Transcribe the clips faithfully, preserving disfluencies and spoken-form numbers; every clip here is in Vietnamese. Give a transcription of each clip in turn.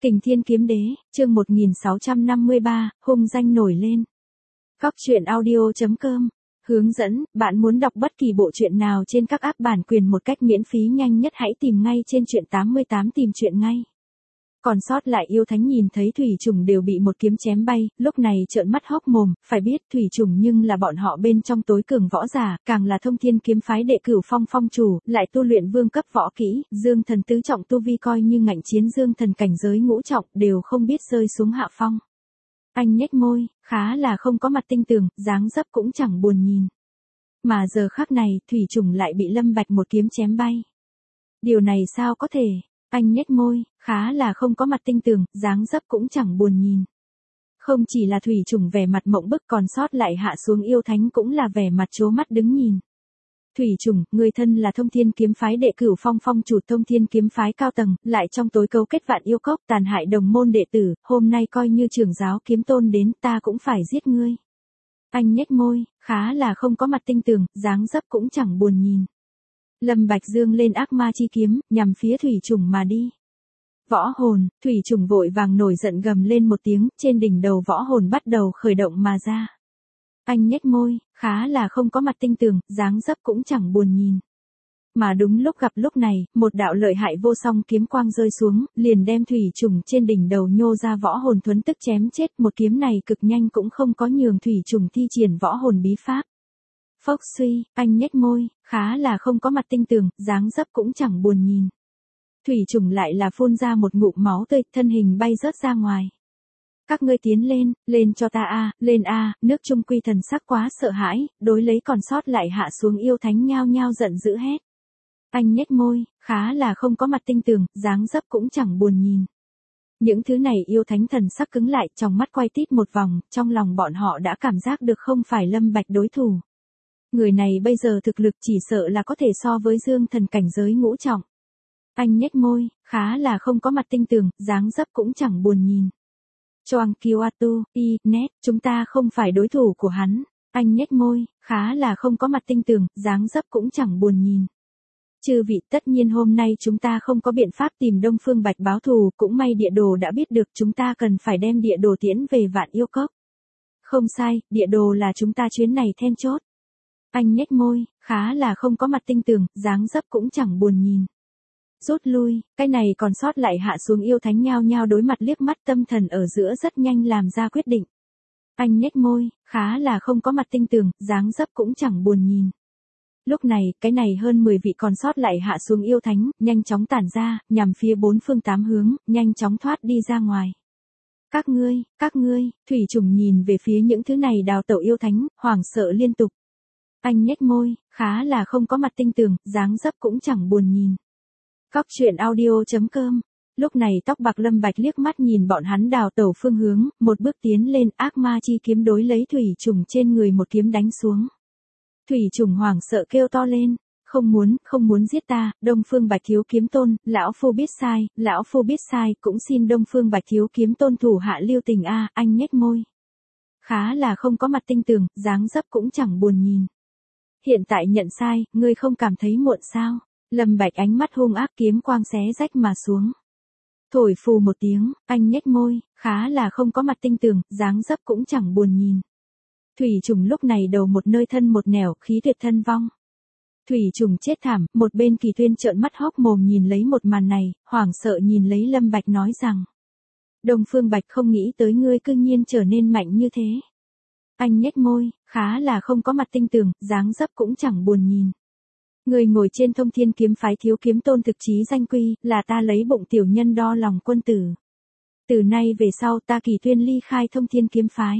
Kình Thiên Kiếm Đế, chương một nghìn sáu trăm năm mươi ba, hung danh nổi lên. Cóc truyện audio chấm com hướng dẫn, bạn muốn đọc bất kỳ bộ truyện nào trên các app bản quyền một cách miễn phí nhanh nhất hãy tìm ngay trên truyện tám mươi tám tìm truyện ngay. Còn sót lại yêu thánh nhìn thấy thủy trùng đều bị một kiếm chém bay, lúc này trợn mắt hốc mồm, phải biết thủy trùng nhưng là bọn họ bên trong tối cường võ giả, càng là thông thiên kiếm phái đệ cửu phong phong chủ, lại tu luyện vương cấp võ kỹ, dương thần tứ trọng tu vi coi như ngạnh chiến dương thần cảnh giới ngũ trọng đều không biết rơi xuống hạ phong. Anh nhếch môi, khá là không có mặt tinh tường, dáng dấp cũng chẳng buồn nhìn. Mà giờ khắc này, thủy trùng lại bị Lâm Bạch một kiếm chém bay. Điều này sao có thể? Anh nhếch môi, khá là không có mặt tinh tường, dáng dấp cũng chẳng buồn nhìn. Không chỉ là thủy trùng vẻ mặt mộng bức còn sót lại hạ xuống yêu thánh cũng là vẻ mặt trố mắt đứng nhìn. Thủy trùng, người thân là thông thiên kiếm phái đệ cửu phong phong chủ thông thiên kiếm phái cao tầng, lại trong tối cấu kết vạn yêu cốc tàn hại đồng môn đệ tử, hôm nay coi như trưởng giáo kiếm tôn đến ta cũng phải giết ngươi. Anh nhếch môi, khá là không có mặt tinh tường, dáng dấp cũng chẳng buồn nhìn. Lâm Bạch dương lên ác ma chi kiếm, nhằm phía thủy trùng mà đi. Võ hồn, thủy trùng vội vàng nổi giận gầm lên một tiếng, trên đỉnh đầu võ hồn bắt đầu khởi động mà ra. Anh nhếch môi, khá là không có mặt tinh tường, dáng dấp cũng chẳng buồn nhìn. Mà đúng lúc gặp lúc này, một đạo lợi hại vô song kiếm quang rơi xuống, liền đem thủy trùng trên đỉnh đầu nhô ra võ hồn thuấn tức chém chết, một kiếm này cực nhanh cũng không có nhường thủy trùng thi triển võ hồn bí pháp. Phốc suy, anh nhếch môi, khá là không có mặt tinh tường, dáng dấp cũng chẳng buồn nhìn. Thủy trùng lại là phun ra một ngụm máu tươi, thân hình bay rớt ra ngoài. Các ngươi tiến lên, lên cho ta a, lên a, nước Trung Quy thần sắc quá sợ hãi, đối lấy còn sót lại hạ xuống yêu thánh nhao nhao giận dữ hét. Anh nhếch môi, khá là không có mặt tinh tường, dáng dấp cũng chẳng buồn nhìn. Những thứ này yêu thánh thần sắc cứng lại, trong mắt quay tít một vòng, trong lòng bọn họ đã cảm giác được không phải Lâm Bạch đối thủ. Người này bây giờ thực lực chỉ sợ là có thể so với dương thần cảnh giới ngũ trọng. Anh nhếch môi, khá là không có mặt tinh tường, dáng dấp cũng chẳng buồn nhìn. Choang Kiwatu, y, net, chúng ta không phải đối thủ của hắn. Anh nhếch môi, khá là không có mặt tinh tường, dáng dấp cũng chẳng buồn nhìn. Chư vị, tất nhiên hôm nay chúng ta không có biện pháp tìm Đông Phương Bạch báo thù, cũng may địa đồ đã biết được chúng ta cần phải đem địa đồ tiễn về vạn yêu cốc. Không sai, địa đồ là chúng ta chuyến này then chốt. Anh nhếch môi, khá là không có mặt tinh tường, dáng dấp cũng chẳng buồn nhìn. Rút lui, cái này còn sót lại hạ xuống yêu thánh nhao nhao đối mặt liếc mắt tâm thần ở giữa rất nhanh làm ra quyết định. Anh nhếch môi, khá là không có mặt tinh tường, dáng dấp cũng chẳng buồn nhìn. Lúc này, cái này hơn mười vị còn sót lại hạ xuống yêu thánh, nhanh chóng tản ra, nhằm phía bốn phương tám hướng, nhanh chóng thoát đi ra ngoài. Các ngươi, các ngươi, thủy trùng nhìn về phía những thứ này đào tẩu yêu thánh, hoảng sợ liên tục. Anh nhếch môi, khá là không có mặt tinh tường, dáng dấp cũng chẳng buồn nhìn. Cóc truyện audio chấm com Lúc này tóc bạc Lâm Bạch liếc mắt nhìn bọn hắn đào tẩu phương hướng, một bước tiến lên ác ma chi kiếm đối lấy thủy trùng trên người một kiếm đánh xuống. Thủy trùng hoảng sợ kêu to lên, không muốn, không muốn giết ta, Đông Phương Bạch thiếu kiếm tôn, lão phu biết sai, lão phu biết sai, cũng xin Đông Phương Bạch thiếu kiếm tôn thủ hạ lưu tình a, anh nhếch môi. Khá là không có mặt tinh tường, dáng dấp cũng chẳng buồn nhìn. Hiện tại nhận sai, ngươi không cảm thấy muộn sao? Lâm Bạch ánh mắt hung ác kiếm quang xé rách mà xuống. Thổi phù một tiếng, anh nhếch môi, khá là không có mặt tinh tường, dáng dấp cũng chẳng buồn nhìn. Thủy trùng lúc này đầu một nơi thân một nẻo, khí tuyệt thân vong. Thủy trùng chết thảm, một bên Kỳ Tuyên trợn mắt hốc mồm nhìn lấy một màn này, hoảng sợ nhìn lấy Lâm Bạch nói rằng. Đông Phương Bạch không nghĩ tới ngươi cư nhiên trở nên mạnh như thế. Anh nhếch môi, khá là không có mặt tinh tường, dáng dấp cũng chẳng buồn nhìn. Người ngồi trên thông thiên kiếm phái thiếu kiếm tôn thực chí danh quy, là ta lấy bụng tiểu nhân đo lòng quân tử. Từ nay về sau ta Kỳ Tuyên ly khai thông thiên kiếm phái.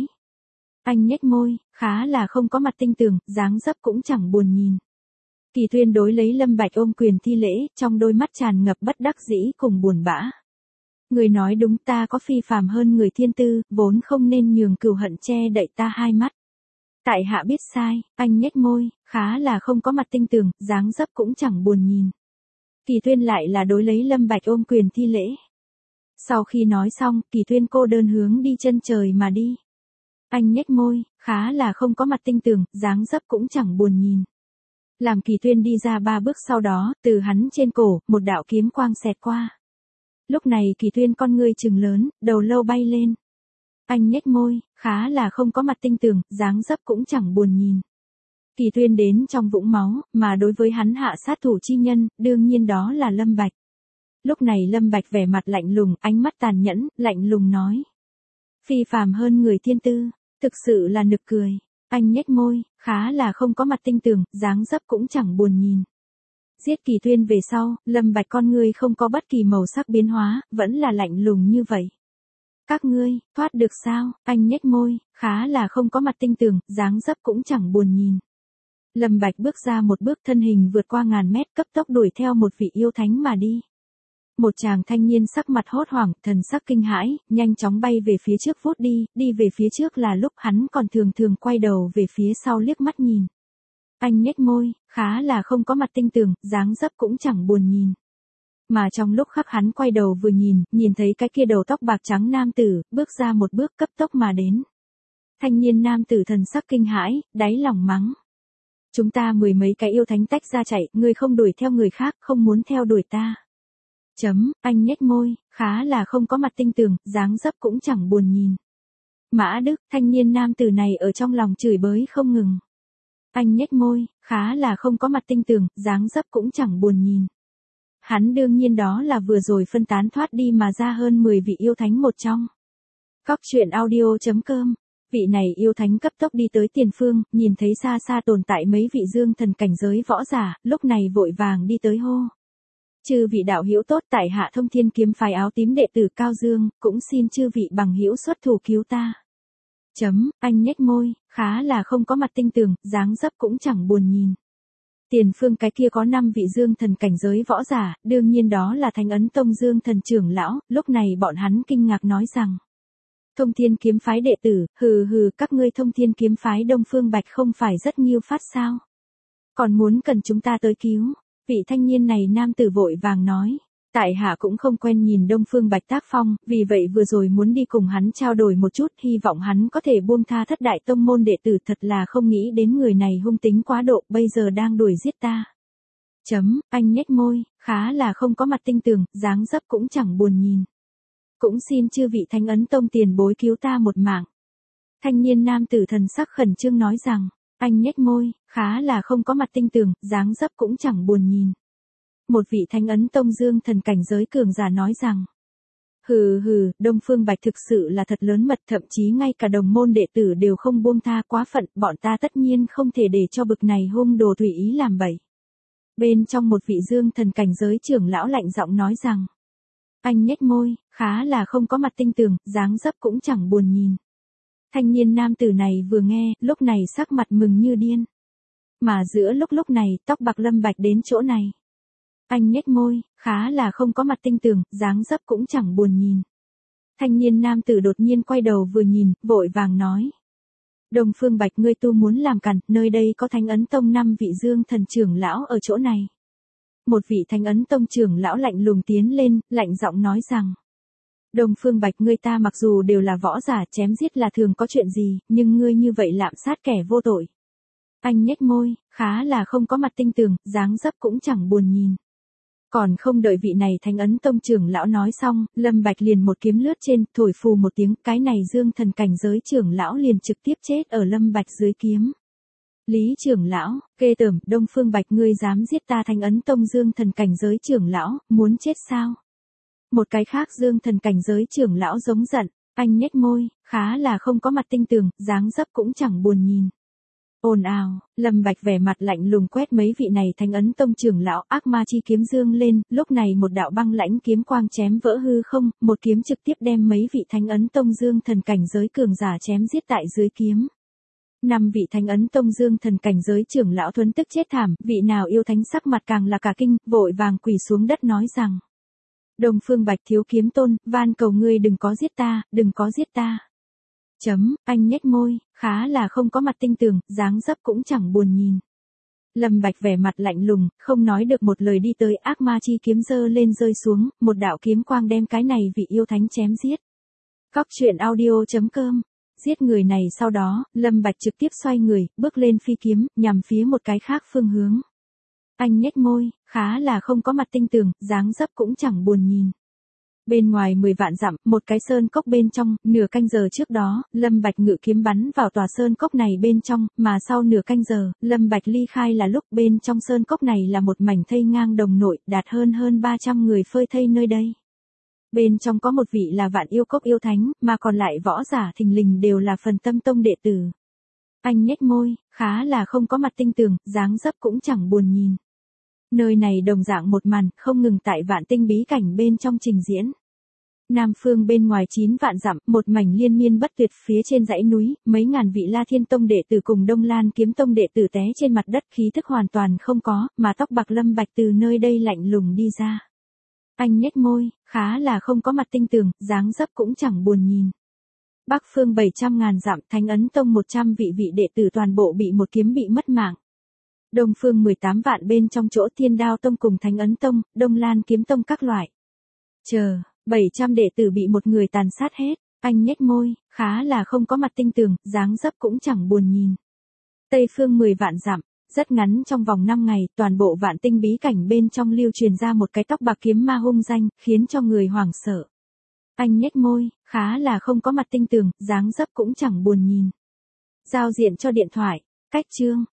Anh nhếch môi, khá là không có mặt tinh tường, dáng dấp cũng chẳng buồn nhìn. Kỳ Tuyên đối lấy Lâm Bạch ôm quyền thi lễ, trong đôi mắt tràn ngập bất đắc dĩ cùng buồn bã. Người nói đúng, ta có phi phàm hơn người thiên tư, vốn không nên nhường cừu hận che đậy ta hai mắt. Tại hạ biết sai, anh nhếch môi, khá là không có mặt tinh tường, dáng dấp cũng chẳng buồn nhìn. Kỳ Tuyên lại là đối lấy Lâm Bạch ôm quyền thi lễ. Sau khi nói xong, Kỳ Tuyên cô đơn hướng đi chân trời mà đi. Anh nhếch môi, khá là không có mặt tinh tường, dáng dấp cũng chẳng buồn nhìn. Làm Kỳ Tuyên đi ra ba bước sau đó, từ hắn trên cổ, một đạo kiếm quang xẹt qua. Lúc này Kỳ Tuyên con ngươi trừng lớn, đầu lâu bay lên. Anh nhếch môi, khá là không có mặt tinh tường, dáng dấp cũng chẳng buồn nhìn. Kỳ Tuyên đến trong vũng máu, mà đối với hắn hạ sát thủ chi nhân, đương nhiên đó là Lâm Bạch. Lúc này Lâm Bạch vẻ mặt lạnh lùng, ánh mắt tàn nhẫn, lạnh lùng nói. Phi phàm hơn người thiên tư, thực sự là nực cười. Anh nhếch môi, khá là không có mặt tinh tường, dáng dấp cũng chẳng buồn nhìn. Giết Kỳ Tuyên về sau, Lâm Bạch con ngươi không có bất kỳ màu sắc biến hóa, vẫn là lạnh lùng như vậy. Các ngươi, thoát được sao? Anh nhếch môi, khá là không có mặt tinh tường, dáng dấp cũng chẳng buồn nhìn. Lâm Bạch bước ra một bước, thân hình vượt qua ngàn mét, cấp tốc đuổi theo một vị yêu thánh mà đi. Một chàng thanh niên sắc mặt hốt hoảng, thần sắc kinh hãi, nhanh chóng bay về phía trước vút đi, đi về phía trước là lúc hắn còn thường thường quay đầu về phía sau liếc mắt nhìn. Anh nhếch môi, khá là không có mặt tinh tường, dáng dấp cũng chẳng buồn nhìn. Mà trong lúc khắc hắn quay đầu vừa nhìn, nhìn thấy cái kia đầu tóc bạc trắng nam tử, bước ra một bước cấp tốc mà đến. Thanh niên nam tử thần sắc kinh hãi, đáy lòng mắng. Chúng ta mười mấy cái yêu thánh tách ra chạy, ngươi không đuổi theo người khác, không muốn theo đuổi ta. Chấm, anh nhếch môi, khá là không có mặt tinh tường, dáng dấp cũng chẳng buồn nhìn. Mã Đức, thanh niên nam tử này ở trong lòng chửi bới không ngừng. Anh nhếch môi, khá là không có mặt tinh tường, dáng dấp cũng chẳng buồn nhìn. Hắn đương nhiên đó là vừa rồi phân tán thoát đi mà ra hơn mười vị yêu thánh một trong. Cóc truyện audio chấm com. Vị này yêu thánh cấp tốc đi tới tiền phương, nhìn thấy xa xa tồn tại mấy vị dương thần cảnh giới võ giả, lúc này vội vàng đi tới hô. Chư vị đạo hữu tốt, tại hạ Thông Thiên kiếm phái áo tím đệ tử Cao Dương, cũng xin chư vị bằng hữu xuất thủ cứu ta. Chấm, anh nhếch môi, khá là không có mặt tinh tường, dáng dấp cũng chẳng buồn nhìn. Tiền phương cái kia có năm vị dương thần cảnh giới võ giả, đương nhiên đó là Thánh Ấn Tông Dương thần trưởng lão, lúc này bọn hắn kinh ngạc nói rằng. Thông Thiên kiếm phái đệ tử, hừ hừ, các ngươi Thông Thiên kiếm phái Đông Phương Bạch không phải rất nghiêu phát sao? Còn muốn cần chúng ta tới cứu? Vị thanh niên này nam tử vội vàng nói. Tại hạ cũng không quen nhìn Đông Phương Bạch tác phong, vì vậy vừa rồi muốn đi cùng hắn trao đổi một chút, hy vọng hắn có thể buông tha thất đại tông môn đệ tử, thật là không nghĩ đến người này hung tính quá độ, bây giờ đang đuổi giết ta. Chấm, anh nhếch môi, khá là không có mặt tinh tường, dáng dấp cũng chẳng buồn nhìn. Cũng xin chư vị Thánh Ấn Tông tiền bối cứu ta một mạng. Thanh niên nam tử thần sắc khẩn trương nói rằng, anh nhếch môi, khá là không có mặt tinh tường, dáng dấp cũng chẳng buồn nhìn. Một vị Thánh Ấn Tông Dương thần cảnh giới cường giả nói rằng, hừ hừ, Đông Phương Bạch thực sự là thật lớn mật, thậm chí ngay cả đồng môn đệ tử đều không buông tha, quá phận, bọn ta tất nhiên không thể để cho bực này hung đồ tùy ý làm bậy. Bên trong một vị Dương thần cảnh giới trưởng lão lạnh giọng nói rằng, anh nhếch môi, khá là không có mặt tinh tường, dáng dấp cũng chẳng buồn nhìn. Thanh niên nam tử này vừa nghe, lúc này sắc mặt mừng như điên. Mà giữa lúc lúc này, tóc bạc Lâm Bạch đến chỗ này. Anh nhếch môi, khá là không có mặt tinh tường, dáng dấp cũng chẳng buồn nhìn. Thanh niên nam tử đột nhiên quay đầu vừa nhìn, vội vàng nói. Đông Phương Bạch, ngươi tu muốn làm cản, nơi đây có Thánh Ấn Tông năm vị dương thần trưởng lão ở chỗ này. Một vị Thánh Ấn Tông trưởng lão lạnh lùng tiến lên, lạnh giọng nói rằng. Đông Phương Bạch, ngươi ta mặc dù đều là võ giả, chém giết là thường có chuyện gì, nhưng ngươi như vậy lạm sát kẻ vô tội. Anh nhếch môi, khá là không có mặt tinh tường, dáng dấp cũng chẳng buồn nhìn. Còn không đợi vị này Thánh Ấn Tông trưởng lão nói xong, Lâm Bạch liền một kiếm lướt trên, thổi phù một tiếng, cái này dương thần cảnh giới trưởng lão liền trực tiếp chết ở Lâm Bạch dưới kiếm. Lý trưởng lão, ghê tởm, Đông Phương Bạch, ngươi dám giết ta Thánh Ấn Tông dương thần cảnh giới trưởng lão, muốn chết sao? Một cái khác dương thần cảnh giới trưởng lão giống giận, anh nhếch môi, khá là không có mặt tinh tường, dáng dấp cũng chẳng buồn nhìn. Ồn ào, Lâm Bạch vẻ mặt lạnh lùng quét mấy vị này Thánh Ấn Tông trưởng lão, ác ma chi kiếm dương lên, lúc này một đạo băng lãnh kiếm quang chém vỡ hư không, một kiếm trực tiếp đem mấy vị Thánh Ấn Tông dương thần cảnh giới cường giả chém giết tại dưới kiếm. Năm vị Thánh Ấn Tông dương thần cảnh giới trưởng lão thuấn tức chết thảm, vị nào yêu thánh sắc mặt càng là cả kinh, vội vàng quỳ xuống đất nói rằng. Đông Phương Bạch thiếu kiếm tôn, van cầu ngươi đừng có giết ta, đừng có giết ta. Chấm, anh nhếch môi, khá là không có mặt tinh tường, dáng dấp cũng chẳng buồn nhìn. Lâm Bạch vẻ mặt lạnh lùng, không nói được một lời đi tới, ác ma chi kiếm giơ lên rơi xuống, một đạo kiếm quang đem cái này vị yêu thánh chém giết. Cóc truyện audio chấm com. Giết người này sau đó, Lâm Bạch trực tiếp xoay người, bước lên phi kiếm, nhằm phía một cái khác phương hướng. Anh nhếch môi, khá là không có mặt tinh tường, dáng dấp cũng chẳng buồn nhìn. Bên ngoài mười vạn dặm, một cái sơn cốc bên trong, nửa canh giờ trước đó, Lâm Bạch ngự kiếm bắn vào tòa sơn cốc này bên trong, mà sau nửa canh giờ, Lâm Bạch ly khai là lúc bên trong sơn cốc này là một mảnh thây ngang đồng nội, đạt hơn hơn ba trăm người phơi thây nơi đây. Bên trong có một vị là Vạn Yêu Cốc yêu thánh, mà còn lại võ giả thình lình đều là Phần Tâm Tông đệ tử. Anh nhếch môi, khá là không có mặt tinh tường, dáng dấp cũng chẳng buồn nhìn. Nơi này đồng dạng một màn, không ngừng tại Vạn Tinh bí cảnh bên trong trình diễn. Nam phương bên ngoài chín vạn dặm, một mảnh liên miên bất tuyệt phía trên dãy núi, mấy ngàn vị La Thiên Tông đệ tử cùng Đông Lan Kiếm Tông đệ tử té trên mặt đất, khí thức hoàn toàn không có, mà tóc bạc Lâm Bạch từ nơi đây lạnh lùng đi ra. Anh nhếch môi, khá là không có mặt tinh tường, dáng dấp cũng chẳng buồn nhìn. Bắc phương bảy trăm ngàn dặm, Thánh Ấn Tông một trăm vị vị đệ tử toàn bộ bị một kiếm bị mất mạng. Đông phương mười tám vạn bên trong chỗ Thiên Đao Tông cùng Thánh Ấn Tông, Đông Lan Kiếm Tông các loại. Chờ, bảy trăm đệ tử bị một người tàn sát hết, anh nhếch môi, khá là không có mặt tinh tường, dáng dấp cũng chẳng buồn nhìn. Tây phương mười vạn dặm, rất ngắn trong vòng năm ngày, toàn bộ Vạn Tinh bí cảnh bên trong lưu truyền ra một cái tóc bạc kiếm ma hung danh, khiến cho người hoảng sợ. Anh nhếch môi, khá là không có mặt tinh tường, dáng dấp cũng chẳng buồn nhìn. Giao diện cho điện thoại, cách chương.